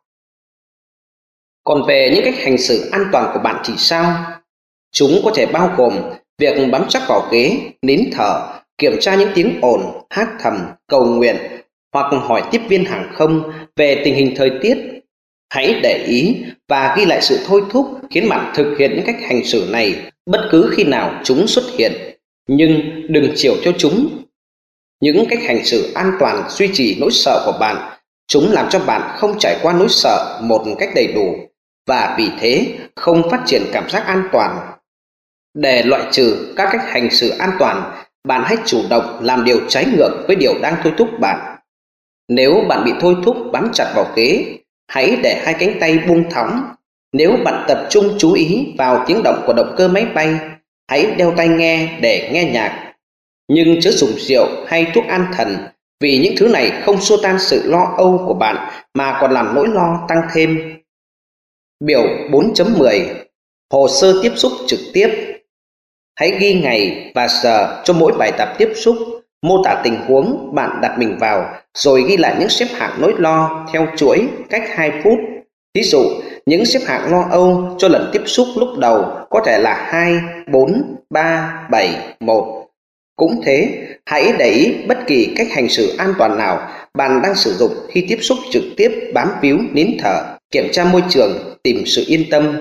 Còn về những cách hành xử an toàn của bạn thì sao? Chúng có thể bao gồm việc bám chắc vào ghế, nín thở, kiểm tra những tiếng ồn, hát thầm, cầu nguyện hoặc hỏi tiếp viên hàng không về tình hình thời tiết. Hãy để ý và ghi lại sự thôi thúc khiến bạn thực hiện những cách hành xử này bất cứ khi nào chúng xuất hiện, nhưng đừng chiều theo chúng. Những cách hành xử an toàn duy trì nỗi sợ của bạn. Chúng làm cho bạn không trải qua nỗi sợ một cách đầy đủ và vì thế không phát triển cảm giác an toàn. Để loại trừ các cách hành xử an toàn, bạn hãy chủ động làm điều trái ngược với điều đang thôi thúc bạn. Nếu bạn bị thôi thúc bám chặt vào ghế, hãy để hai cánh tay buông thõng. Nếu bạn tập trung chú ý vào tiếng động của động cơ máy bay, hãy đeo tai nghe để nghe nhạc. Nhưng chớ dùng rượu hay thuốc an thần, vì những thứ này không xua tan sự lo âu của bạn mà còn làm nỗi lo tăng thêm. Biểu 4.10 Hồ sơ tiếp xúc trực tiếp. Hãy ghi ngày và giờ cho mỗi bài tập tiếp xúc, mô tả tình huống bạn đặt mình vào, rồi ghi lại những xếp hạng nỗi lo theo chuỗi cách 2 phút. Ví dụ, những xếp hạng lo âu cho lần tiếp xúc lúc đầu có thể là 2, 4, 3, 7, 1. Cũng thế, hãy để ý bất kỳ cách hành xử an toàn nào bạn đang sử dụng khi tiếp xúc trực tiếp, bám víu, nín thở, kiểm tra môi trường, tìm sự yên tâm.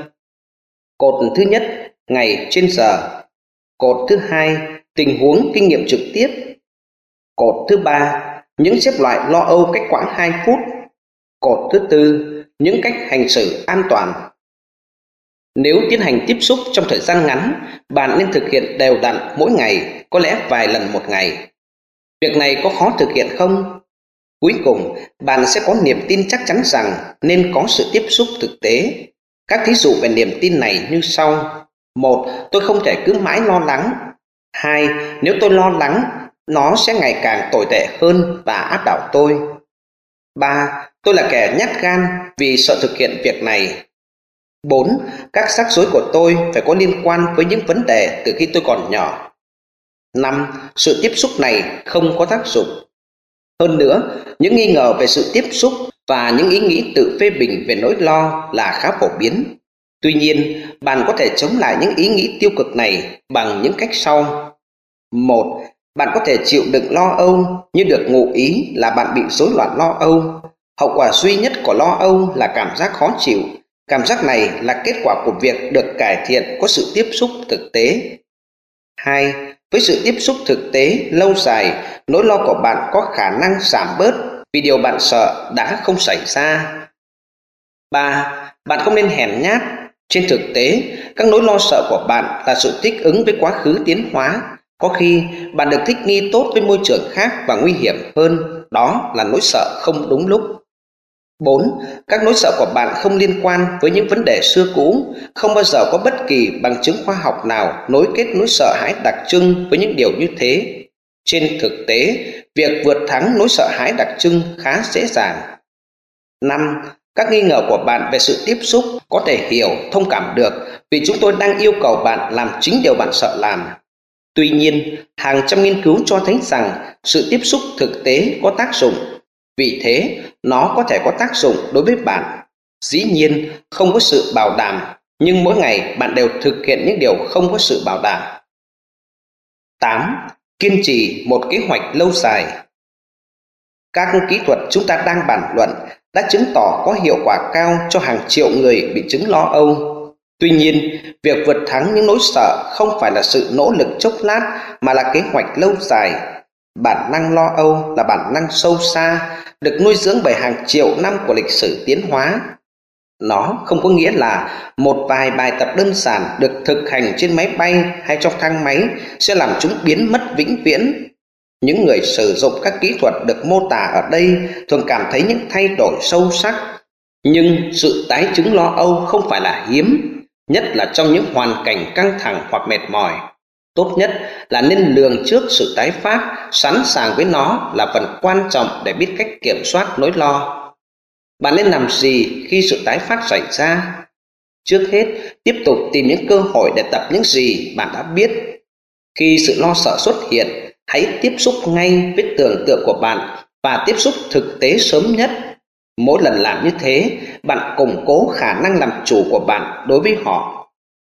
Cột thứ nhất, ngày trên giờ. Cột thứ hai, tình huống kinh nghiệm trực tiếp. Cột thứ ba, những xếp loại lo âu cách quãng 2 phút. Cột thứ tư, những cách hành xử an toàn. Nếu tiến hành tiếp xúc trong thời gian ngắn, bạn nên thực hiện đều đặn mỗi ngày, có lẽ vài lần một ngày. Việc này có khó thực hiện không? Cuối cùng, bạn sẽ có niềm tin chắc chắn rằng nên có sự tiếp xúc thực tế. Các thí dụ về niềm tin này như sau. 1. Tôi không thể cứ mãi lo lắng. 2. Nếu tôi lo lắng, nó sẽ ngày càng tồi tệ hơn và áp đảo tôi. 3. Tôi là kẻ nhát gan vì sợ thực hiện việc này. 4. Các rắc rối của tôi phải có liên quan với những vấn đề từ khi tôi còn nhỏ. 5. Sự tiếp xúc này không có tác dụng. Hơn nữa, những nghi ngờ về sự tiếp xúc và những ý nghĩ tự phê bình về nỗi lo là khá phổ biến. Tuy nhiên, bạn có thể chống lại những ý nghĩ tiêu cực này bằng những cách sau. 1. Bạn có thể chịu đựng lo âu nhưng được ngụ ý là bạn bị rối loạn lo âu. Hậu quả duy nhất của lo âu là cảm giác khó chịu. Cảm giác này là kết quả của việc được cải thiện có sự tiếp xúc thực tế. 2. Với sự tiếp xúc thực tế lâu dài, nỗi lo của bạn có khả năng giảm bớt vì điều bạn sợ đã không xảy ra. 3. Bạn không nên hèn nhát. Trên thực tế, các nỗi lo sợ của bạn là sự thích ứng với quá khứ tiến hóa. Có khi bạn được thích nghi tốt với môi trường khác và nguy hiểm hơn, đó là nỗi sợ không đúng lúc. 4. Các nỗi sợ của bạn không liên quan với những vấn đề xưa cũ, không bao giờ có bất kỳ bằng chứng khoa học nào nối kết nỗi sợ hãi đặc trưng với những điều như thế. Trên thực tế, việc vượt thắng nỗi sợ hãi đặc trưng khá dễ dàng. 5. Các nghi ngờ của bạn về sự tiếp xúc có thể hiểu, thông cảm được vì chúng tôi đang yêu cầu bạn làm chính điều bạn sợ làm. Tuy nhiên, hàng trăm nghiên cứu cho thấy rằng sự tiếp xúc thực tế có tác dụng. Vì thế, nó có thể có tác dụng đối với bạn. Dĩ nhiên, không có sự bảo đảm, nhưng mỗi ngày bạn đều thực hiện những điều không có sự bảo đảm. 8. Kiên trì một kế hoạch lâu dài. Các kỹ thuật chúng ta đang bàn luận đã chứng tỏ có hiệu quả cao cho hàng triệu người bị chứng lo âu. Tuy nhiên, việc vượt thắng những nỗi sợ không phải là sự nỗ lực chốc lát mà là kế hoạch lâu dài. Bản năng lo âu là bản năng sâu xa, được nuôi dưỡng bởi hàng triệu năm của lịch sử tiến hóa. Nó không có nghĩa là một vài bài tập đơn giản được thực hành trên máy bay hay trong thang máy sẽ làm chúng biến mất vĩnh viễn. Những người sử dụng các kỹ thuật được mô tả ở đây thường cảm thấy những thay đổi sâu sắc. Nhưng sự tái chứng lo âu không phải là hiếm, nhất là trong những hoàn cảnh căng thẳng hoặc mệt mỏi. Tốt nhất là nên lường trước sự tái phát, sẵn sàng với nó là phần quan trọng để biết cách kiểm soát nỗi lo. Bạn nên làm gì khi sự tái phát xảy ra? Trước hết, tiếp tục tìm những cơ hội để tập những gì bạn đã biết. Khi sự lo sợ xuất hiện, hãy tiếp xúc ngay với tưởng tượng của bạn và tiếp xúc thực tế sớm nhất. Mỗi lần làm như thế, bạn củng cố khả năng làm chủ của bạn đối với họ.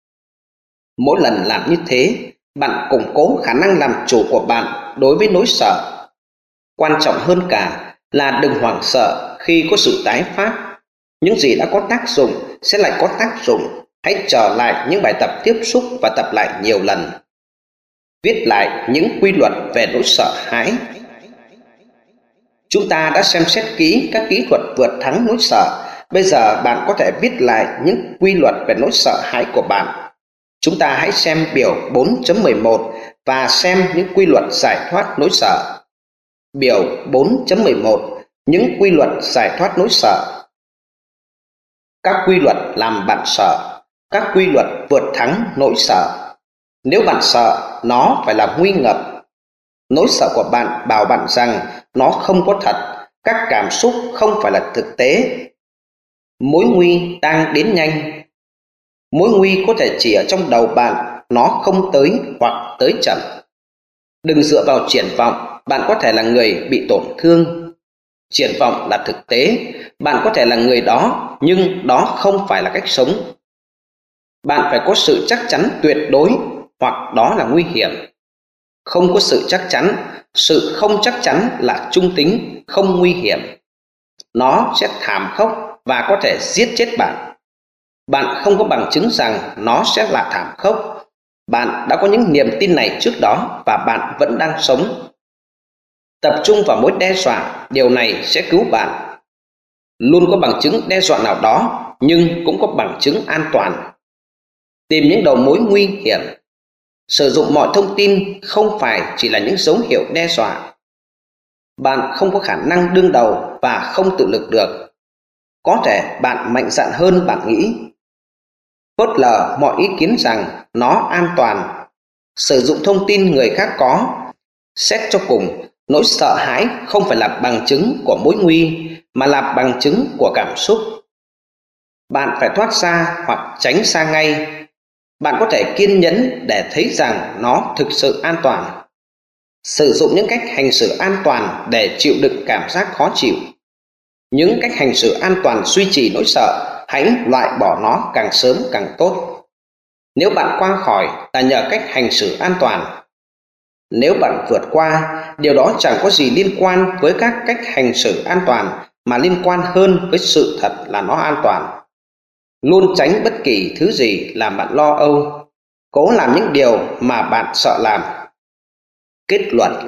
Mỗi lần làm như thế, bạn củng cố khả năng làm chủ của bạn đối với nỗi sợ. Quan trọng hơn cả là đừng hoảng sợ khi có sự tái phát. Những gì đã có tác dụng sẽ lại có tác dụng. Hãy trở lại những bài tập tiếp xúc và tập lại nhiều lần. Viết lại những quy luật về nỗi sợ hãi. Chúng ta đã xem xét kỹ các kỹ thuật vượt thắng nỗi sợ. Bây giờ bạn có thể viết lại những quy luật về nỗi sợ hãi của bạn. Chúng ta hãy xem biểu 4.11 và xem những quy luật giải thoát nỗi sợ. Biểu 4.11. Những quy luật giải thoát nỗi sợ. Các quy luật làm bạn sợ. Các quy luật vượt thắng nỗi sợ. Nếu bạn sợ, nó phải là nguy ngập. Nỗi sợ của bạn bảo bạn rằng nó không có thật. Các cảm xúc không phải là thực tế. Mối nguy đang đến nhanh. Mối nguy có thể chỉ ở trong đầu bạn, nó không tới hoặc tới chậm. Đừng dựa vào triển vọng, bạn có thể là người bị tổn thương. Triển vọng là thực tế, bạn có thể là người đó, nhưng đó không phải là cách sống. Bạn phải có sự chắc chắn tuyệt đối, hoặc đó là nguy hiểm. Không có sự chắc chắn, sự không chắc chắn là trung tính, không nguy hiểm. Nó sẽ thảm khốc và có thể giết chết bạn. Bạn không có bằng chứng rằng nó sẽ là thảm khốc. Bạn đã có những niềm tin này trước đó và bạn vẫn đang sống. Tập trung vào mối đe dọa, điều này sẽ cứu bạn. Luôn có bằng chứng đe dọa nào đó, nhưng cũng có bằng chứng an toàn. Tìm những đầu mối nguy hiểm. Sử dụng mọi thông tin không phải chỉ là những dấu hiệu đe dọa. Bạn không có khả năng đương đầu và không tự lực được. Có thể bạn mạnh dạn hơn bạn nghĩ. Phớt lờ mọi ý kiến rằng nó an toàn. Sử dụng thông tin người khác có. Xét cho cùng, nỗi sợ hãi không phải là bằng chứng của mối nguy, mà là bằng chứng của cảm xúc. Bạn phải thoát ra hoặc tránh xa ngay. Bạn có thể kiên nhẫn để thấy rằng nó thực sự an toàn. Sử dụng những cách hành xử an toàn để chịu đựng cảm giác khó chịu. Những cách hành xử an toàn duy trì nỗi sợ, hãy loại bỏ nó càng sớm càng tốt. Nếu bạn qua khỏi là nhờ cách hành xử an toàn. Nếu bạn vượt qua, điều đó chẳng có gì liên quan với các cách hành xử an toàn, mà liên quan hơn với sự thật là nó an toàn. Luôn tránh bất kỳ thứ gì làm bạn lo âu. Cố làm những điều mà bạn sợ làm. Kết luận.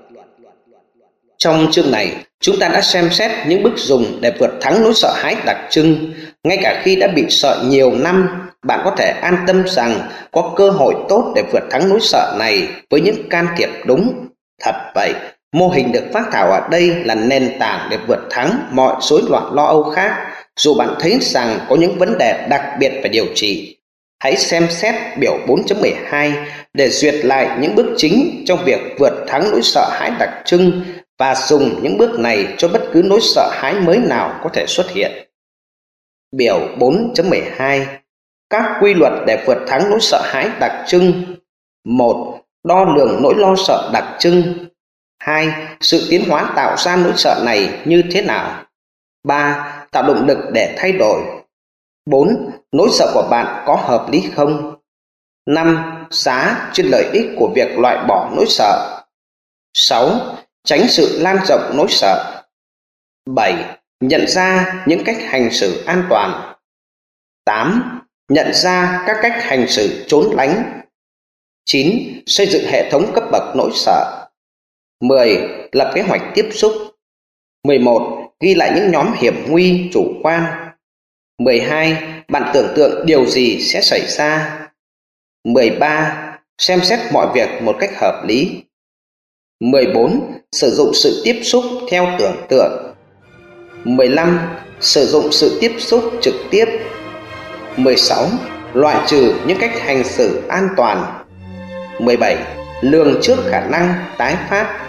Trong chương này, chúng ta đã xem xét những bước dùng để vượt thắng nỗi sợ hãi đặc trưng. Ngay cả khi đã bị sợ nhiều năm, bạn có thể an tâm rằng có cơ hội tốt để vượt thắng nỗi sợ này với những can thiệp đúng. Thật vậy, mô hình được phát thảo ở đây là nền tảng để vượt thắng mọi rối loạn lo âu khác. Dù bạn thấy rằng có những vấn đề đặc biệt phải điều trị, hãy xem xét biểu 4.12 để duyệt lại những bước chính trong việc vượt thắng nỗi sợ hãi đặc trưng và dùng những bước này cho bất cứ nỗi sợ hãi mới nào có thể xuất hiện. Biểu 4.12 Các quy luật để vượt thắng nỗi sợ hãi đặc trưng. 1. Đo lường nỗi lo sợ đặc trưng. 2. Sự tiến hóa tạo ra nỗi sợ này như thế nào? 3. Tạo động lực để thay đổi. 4. Nỗi sợ của bạn có hợp lý không? 5. Giá trên lợi ích của việc loại bỏ nỗi sợ. 6. Tránh sự lan rộng nỗi sợ. 7. Nhận ra những cách hành xử an toàn. 8. Nhận ra các cách hành xử trốn lánh. 9. Xây dựng hệ thống cấp bậc nỗi sợ. 10. Lập kế hoạch tiếp xúc. 11. Ghi lại những nhóm hiểm nguy chủ quan. 12. Bạn tưởng tượng điều gì sẽ xảy ra. 13. Xem xét mọi việc một cách hợp lý. 14. Sử dụng sự tiếp xúc theo tưởng tượng. 15. Sử dụng sự tiếp xúc trực tiếp. 16. Loại trừ những cách hành xử an toàn. 17. Lường trước khả năng tái phát.